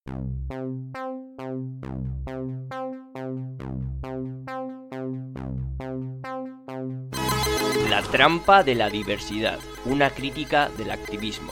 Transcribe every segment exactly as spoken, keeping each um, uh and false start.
La trampa de la diversidad, una crítica del activismo.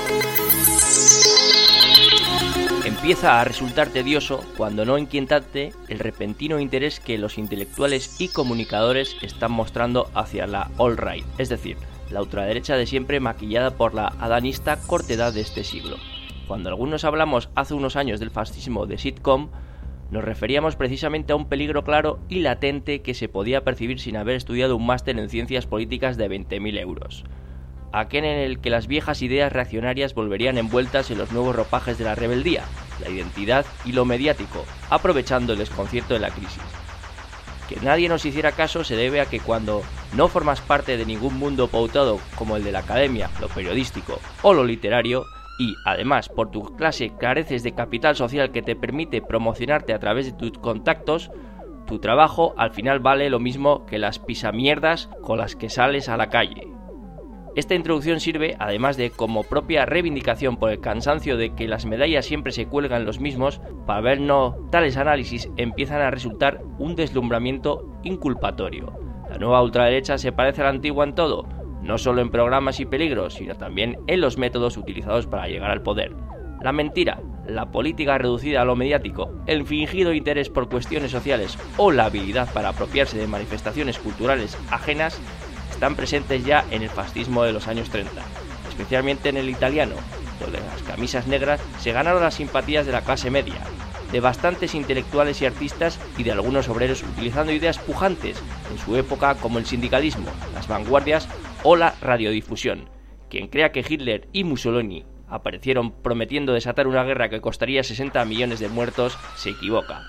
Empieza a resultar tedioso, cuando no inquietante, el repentino interés que los intelectuales y comunicadores están mostrando hacia la alt-right, es decir, la ultraderecha de siempre maquillada por la adanista cortedad de este siglo. Cuando algunos hablamos hace unos años del fascismo de sitcom, nos referíamos precisamente a un peligro claro y latente que se podía percibir sin haber estudiado un máster en ciencias políticas de veinte mil euros. Aquel en el que las viejas ideas reaccionarias volverían envueltas en los nuevos ropajes de la rebeldía, la identidad y lo mediático, aprovechando el desconcierto de la crisis. Que nadie nos hiciera caso se debe a que cuando no formas parte de ningún mundo pautado como el de la academia, lo periodístico o lo literario, y además por tu clase careces de capital social que te permite promocionarte a través de tus contactos, tu trabajo al final vale lo mismo que las pisamierdas con las que sales a la calle. Esta introducción sirve, además de como propia reivindicación por el cansancio de que las medallas siempre se cuelgan los mismos, para ver no tales análisis empiezan a resultar un deslumbramiento inculpatorio. La nueva ultraderecha se parece a la antigua en todo, no solo en programas y peligros, sino también en los métodos utilizados para llegar al poder. La mentira, la política reducida a lo mediático, el fingido interés por cuestiones sociales o la habilidad para apropiarse de manifestaciones culturales ajenas están presentes ya en el fascismo de los años treinta, especialmente en el italiano, donde las camisas negras se ganaron las simpatías de la clase media, de bastantes intelectuales y artistas y de algunos obreros utilizando ideas pujantes en su época como el sindicalismo, las vanguardias o la radiodifusión. Quien crea que Hitler y Mussolini aparecieron prometiendo desatar una guerra que costaría sesenta millones de muertos se equivoca.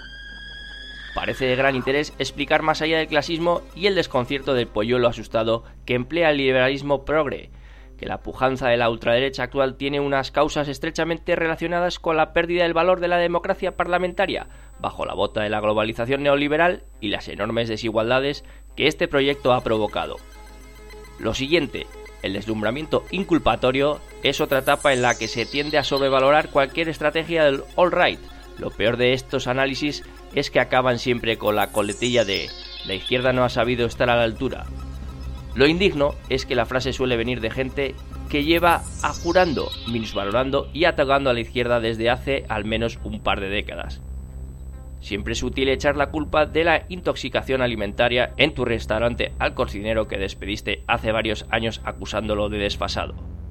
Parece de gran interés explicar más allá del clasismo y el desconcierto del polluelo asustado que emplea el liberalismo progre, que la pujanza de la ultraderecha actual tiene unas causas estrechamente relacionadas con la pérdida del valor de la democracia parlamentaria, bajo la bota de la globalización neoliberal y las enormes desigualdades que este proyecto ha provocado. Lo siguiente, el deslumbramiento inculpatorio, es otra etapa en la que se tiende a sobrevalorar cualquier estrategia del alt-right. Lo peor de estos análisis es que acaban siempre con la coletilla de «la izquierda no ha sabido estar a la altura». Lo indigno es que la frase suele venir de gente que lleva ajurando, minusvalorando y atacando a la izquierda desde hace al menos un par de décadas. Siempre es útil echar la culpa de la intoxicación alimentaria en tu restaurante al cocinero que despediste hace varios años acusándolo de desfasado.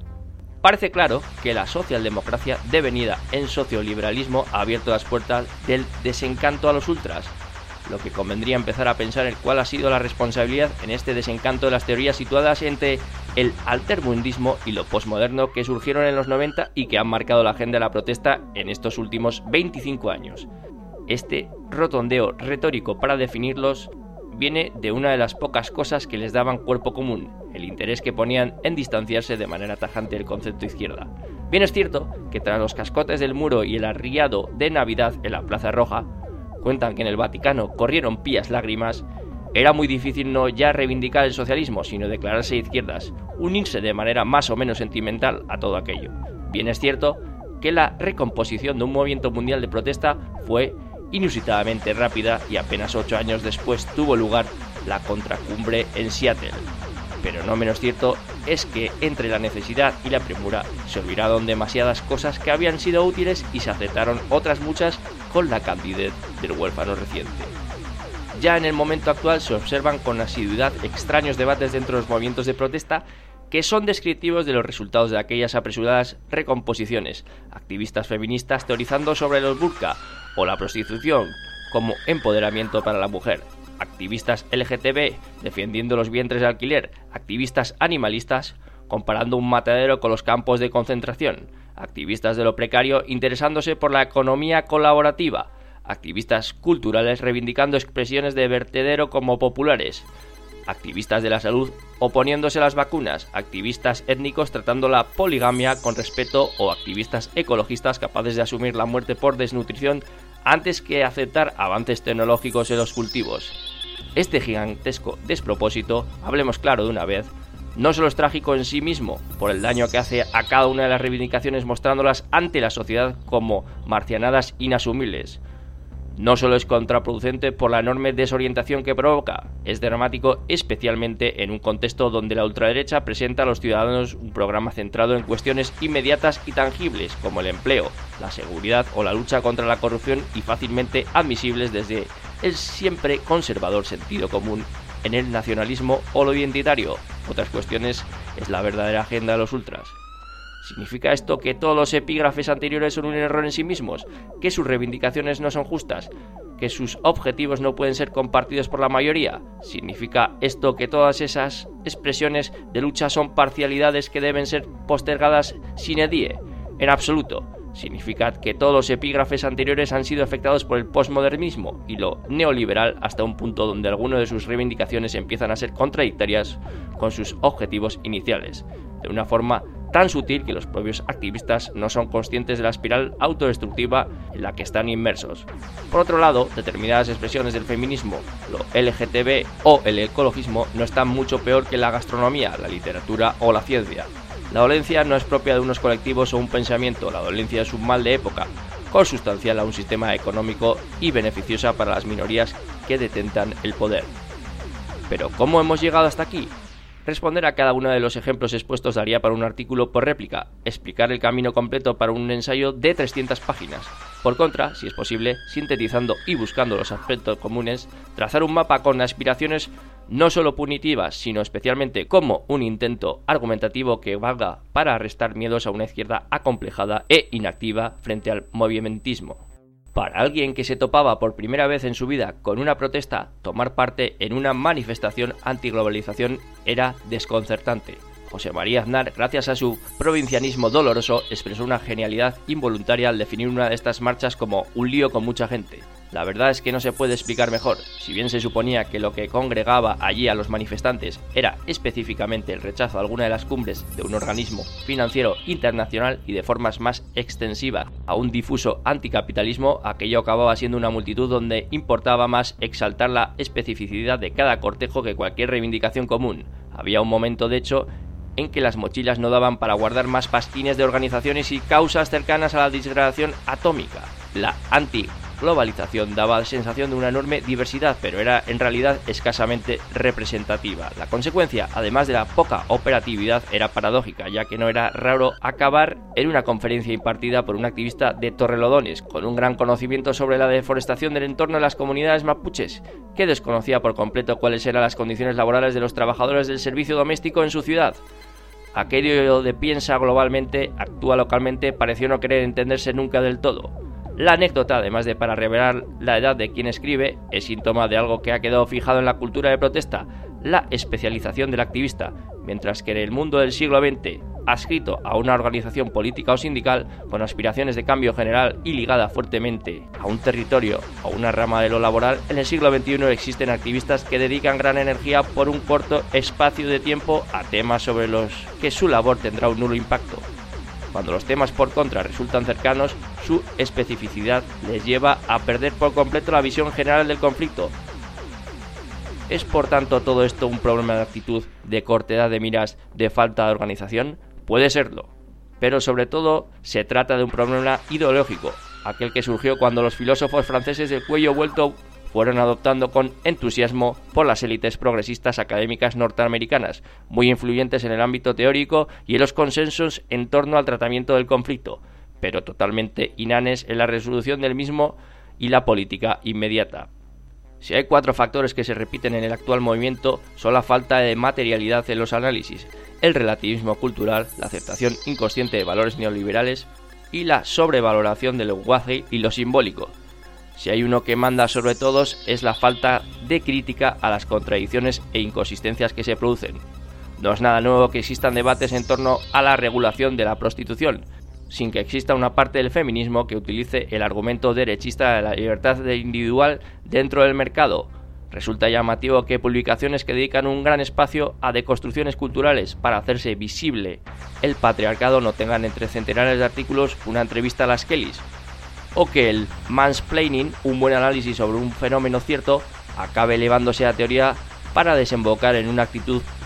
Parece claro que la socialdemocracia devenida en socioliberalismo ha abierto las puertas del desencanto a los ultras, lo que convendría empezar a pensar en cuál ha sido la responsabilidad en este desencanto de las teorías situadas entre el altermundismo y lo posmoderno que surgieron en los noventa y que han marcado la agenda de la protesta en estos últimos veinticinco años. Este rotondeo retórico para definirlos viene de una de las pocas cosas que les daban cuerpo común, el interés que ponían en distanciarse de manera tajante del concepto izquierda. Bien es cierto que tras los cascotes del muro y el arriado de Navidad en la Plaza Roja, cuentan que en el Vaticano corrieron pías lágrimas, era muy difícil no ya reivindicar el socialismo, sino declararse izquierdas, unirse de manera más o menos sentimental a todo aquello. Bien es cierto que la recomposición de un movimiento mundial de protesta fue inusitadamente rápida y apenas ocho años después tuvo lugar la contracumbre en Seattle. Pero no menos cierto es que entre la necesidad y la premura se olvidaron demasiadas cosas que habían sido útiles y se aceptaron otras muchas con la candidez del huérfano reciente. Ya en el momento actual se observan con asiduidad extraños debates dentro de los movimientos de protesta que son descriptivos de los resultados de aquellas apresuradas recomposiciones, activistas feministas teorizando sobre los burka o la prostitución como empoderamiento para la mujer, activistas L G T B defendiendo los vientres de alquiler, activistas animalistas comparando un matadero con los campos de concentración, activistas de lo precario interesándose por la economía colaborativa, activistas culturales reivindicando expresiones de vertedero como populares, activistas de la salud oponiéndose a las vacunas, activistas étnicos tratando la poligamia con respeto o activistas ecologistas capaces de asumir la muerte por desnutrición antes que aceptar avances tecnológicos en los cultivos. Este gigantesco despropósito, hablemos claro de una vez, no solo es trágico en sí mismo, por el daño que hace a cada una de las reivindicaciones mostrándolas ante la sociedad como marcianadas inasumibles. No solo es contraproducente por la enorme desorientación que provoca, es dramático especialmente en un contexto donde la ultraderecha presenta a los ciudadanos un programa centrado en cuestiones inmediatas y tangibles como el empleo, la seguridad o la lucha contra la corrupción y fácilmente admisibles desde el siempre conservador sentido común en el nacionalismo o lo identitario. Otras cuestiones es la verdadera agenda de los ultras. ¿Significa esto que todos los epígrafes anteriores son un error en sí mismos? ¿Que sus reivindicaciones no son justas? ¿Que sus objetivos no pueden ser compartidos por la mayoría? ¿Significa esto que todas esas expresiones de lucha son parcialidades que deben ser postergadas sine die? En absoluto. Significa que todos los epígrafes anteriores han sido afectados por el postmodernismo y lo neoliberal hasta un punto donde algunas de sus reivindicaciones empiezan a ser contradictorias con sus objetivos iniciales, de una forma tan sutil que los propios activistas no son conscientes de la espiral autodestructiva en la que están inmersos. Por otro lado, determinadas expresiones del feminismo, lo L G T B o el ecologismo no están mucho peor que la gastronomía, la literatura o la ciencia. La dolencia no es propia de unos colectivos o un pensamiento, la dolencia es un mal de época, consustancial a un sistema económico y beneficiosa para las minorías que detentan el poder. Pero ¿cómo hemos llegado hasta aquí? Responder a cada uno de los ejemplos expuestos daría para un artículo por réplica, explicar el camino completo para un ensayo de trescientas páginas. Por contra, si es posible, sintetizando y buscando los aspectos comunes, trazar un mapa con aspiraciones no solo punitivas, sino especialmente como un intento argumentativo que valga para restar miedos a una izquierda acomplejada e inactiva frente al movimentismo. Para alguien que se topaba por primera vez en su vida con una protesta, tomar parte en una manifestación antiglobalización era desconcertante. José María Aznar, gracias a su provincianismo doloroso, expresó una genialidad involuntaria al definir una de estas marchas como un lío con mucha gente. La verdad es que no se puede explicar mejor. Si bien se suponía que lo que congregaba allí a los manifestantes era específicamente el rechazo a alguna de las cumbres de un organismo financiero internacional y de formas más extensivas a un difuso anticapitalismo, aquello acababa siendo una multitud donde importaba más exaltar la especificidad de cada cortejo que cualquier reivindicación común. Había un momento, de hecho, en que las mochilas no daban para guardar más pastines de organizaciones y causas cercanas a la disgradación atómica. La antiglobalización daba la sensación de una enorme diversidad, pero era en realidad escasamente representativa. La consecuencia, además de la poca operatividad, era paradójica, ya que no era raro acabar en una conferencia impartida por un activista de Torrelodones, con un gran conocimiento sobre la deforestación del entorno de las comunidades mapuches, que desconocía por completo cuáles eran las condiciones laborales de los trabajadores del servicio doméstico en su ciudad. Aquello de piensa globalmente, actúa localmente, pareció no querer entenderse nunca del todo. La anécdota, además de para revelar la edad de quien escribe, es síntoma de algo que ha quedado fijado en la cultura de protesta, la especialización del activista, mientras que en el mundo del siglo veinte, adscrito a una organización política o sindical, con aspiraciones de cambio general y ligada fuertemente a un territorio o una rama de lo laboral, en el siglo veintiuno existen activistas que dedican gran energía por un corto espacio de tiempo a temas sobre los que su labor tendrá un nulo impacto. Cuando los temas por contra resultan cercanos, su especificidad les lleva a perder por completo la visión general del conflicto. ¿Es por tanto todo esto un problema de actitud, de cortedad de miras, de falta de organización? Puede serlo, pero sobre todo se trata de un problema ideológico, aquel que surgió cuando los filósofos franceses del cuello vuelto fueron adoptando con entusiasmo por las élites progresistas académicas norteamericanas, muy influyentes en el ámbito teórico y en los consensos en torno al tratamiento del conflicto, pero totalmente inanes en la resolución del mismo y la política inmediata. Si hay cuatro factores que se repiten en el actual movimiento, son la falta de materialidad en los análisis, el relativismo cultural, la aceptación inconsciente de valores neoliberales y la sobrevaloración del lenguaje y lo simbólico. Si hay uno que manda sobre todos es la falta de crítica a las contradicciones e inconsistencias que se producen. No es nada nuevo que existan debates en torno a la regulación de la prostitución, sin que exista una parte del feminismo que utilice el argumento derechista de la libertad individual dentro del mercado. Resulta llamativo que publicaciones que dedican un gran espacio a deconstrucciones culturales para hacerse visible el patriarcado no tengan entre centenares de artículos una entrevista a las Kellys, o que el mansplaining, un buen análisis sobre un fenómeno cierto, acabe elevándose a teoría para desembocar en una actitud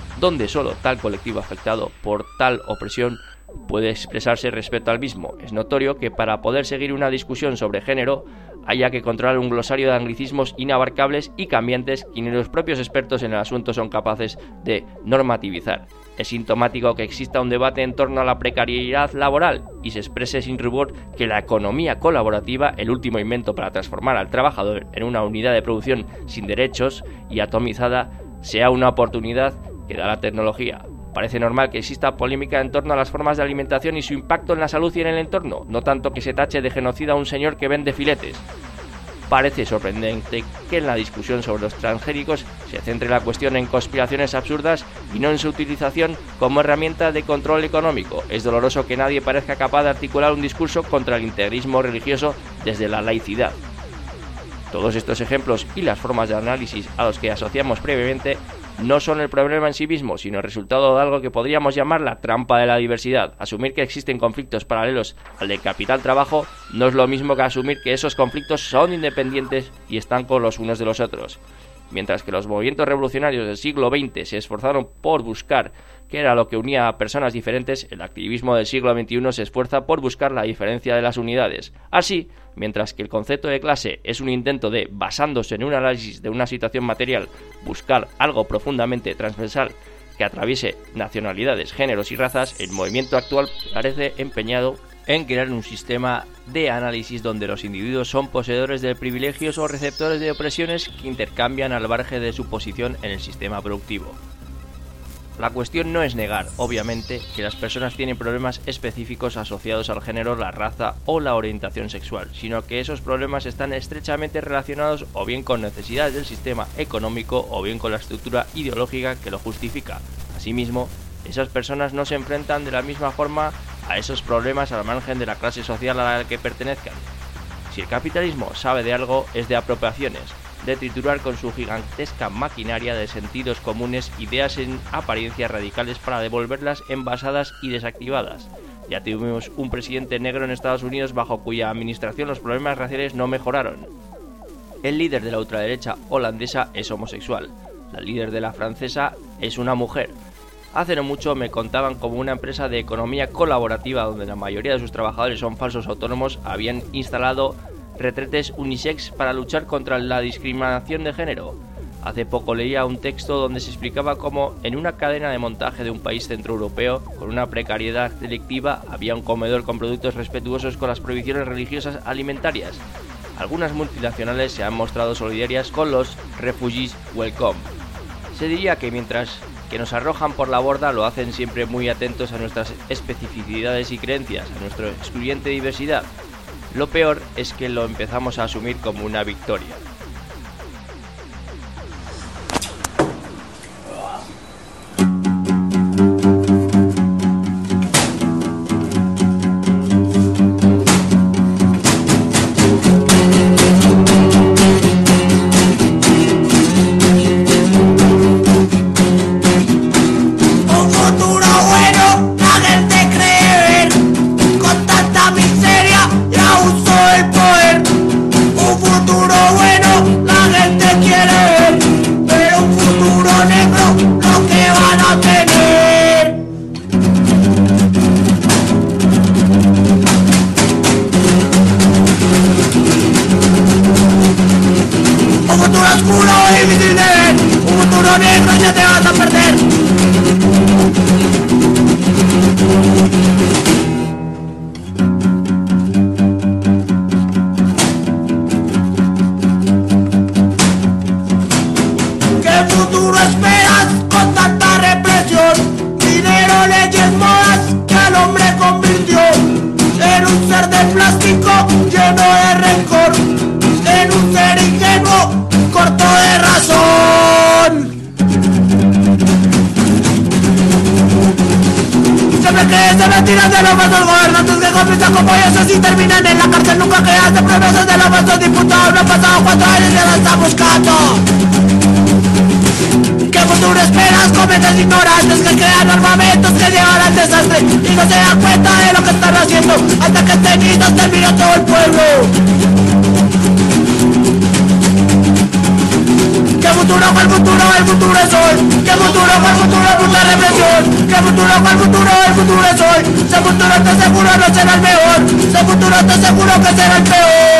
donde solo tal colectivo afectado por tal opresión puede expresarse respecto al mismo. Es notorio que para poder seguir una discusión sobre género haya que controlar un glosario de anglicismos inabarcables y cambiantes que ni los propios expertos en el asunto son capaces de normativizar. Es sintomático que exista un debate en torno a la precariedad laboral y se exprese sin rubor que la economía colaborativa, el último invento para transformar al trabajador en una unidad de producción sin derechos y atomizada, sea una oportunidad que da la tecnología. Parece normal que exista polémica en torno a las formas de alimentación y su impacto en la salud y en el entorno, no tanto que se tache de genocida a un señor que vende filetes. Parece sorprendente que en la discusión sobre los transgénicos se centre la cuestión en conspiraciones absurdas y no en su utilización como herramienta de control económico. Es doloroso que nadie parezca capaz de articular un discurso contra el integrismo religioso desde la laicidad. Todos estos ejemplos y las formas de análisis a los que asociamos previamente no son el problema en sí mismo, sino el resultado de algo que podríamos llamar la trampa de la diversidad. Asumir que existen conflictos paralelos al de capital-trabajo no es lo mismo que asumir que esos conflictos son independientes y están con los unos de los otros. Mientras que los movimientos revolucionarios del siglo veinte se esforzaron por buscar qué era lo que unía a personas diferentes, el activismo del siglo veintiuno se esfuerza por buscar la diferencia de las unidades. Así, mientras que el concepto de clase es un intento de, basándose en un análisis de una situación material, buscar algo profundamente transversal que atraviese nacionalidades, géneros y razas, el movimiento actual parece empeñado en crear un sistema de análisis donde los individuos son poseedores de privilegios o receptores de opresiones que intercambian al margen de su posición en el sistema productivo. La cuestión no es negar, obviamente, que las personas tienen problemas específicos asociados al género, la raza o la orientación sexual, sino que esos problemas están estrechamente relacionados o bien con necesidades del sistema económico o bien con la estructura ideológica que lo justifica. Asimismo, esas personas no se enfrentan de la misma forma a esos problemas al margen de la clase social a la que pertenezcan. Si el capitalismo sabe de algo, es de apropiaciones, de triturar con su gigantesca maquinaria de sentidos comunes ideas en apariencia radicales para devolverlas envasadas y desactivadas. Ya tuvimos un presidente negro en Estados Unidos bajo cuya administración los problemas raciales no mejoraron. El líder de la ultraderecha holandesa es homosexual. La líder de la francesa es una mujer. Hace no mucho me contaban como una empresa de economía colaborativa donde la mayoría de sus trabajadores son falsos autónomos habían instalado retretes unisex para luchar contra la discriminación de género. Hace poco leía un texto donde se explicaba cómo en una cadena de montaje de un país centroeuropeo con una precariedad delictiva había un comedor con productos respetuosos con las prohibiciones religiosas alimentarias. Algunas multinacionales se han mostrado solidarias con los refugees welcome. Se diría que mientras que nos arrojan por la borda lo hacen siempre muy atentos a nuestras especificidades y creencias, a nuestra excluyente diversidad. Lo peor es que lo empezamos a asumir como una victoria. Y terminan en la cárcel, nunca quedaste promesas de la voz diputado. No han pasado cuatro años y ya la está buscando. ¿Qué futuro esperas? Cometes ignorantes que crean armamentos que llevan al desastre y no se dan cuenta de lo que están haciendo hasta que tenidos termina todo el pueblo. ¿Qué futuro futuro, cuál futuro, el futuro es hoy. ¿Qué futuro, cuál futuro, puta represión? ¿Qué futuro, cuál futuro, el futuro es hoy? Ese futuro te seguro no será el mejor. Ese futuro te seguro que será el peor.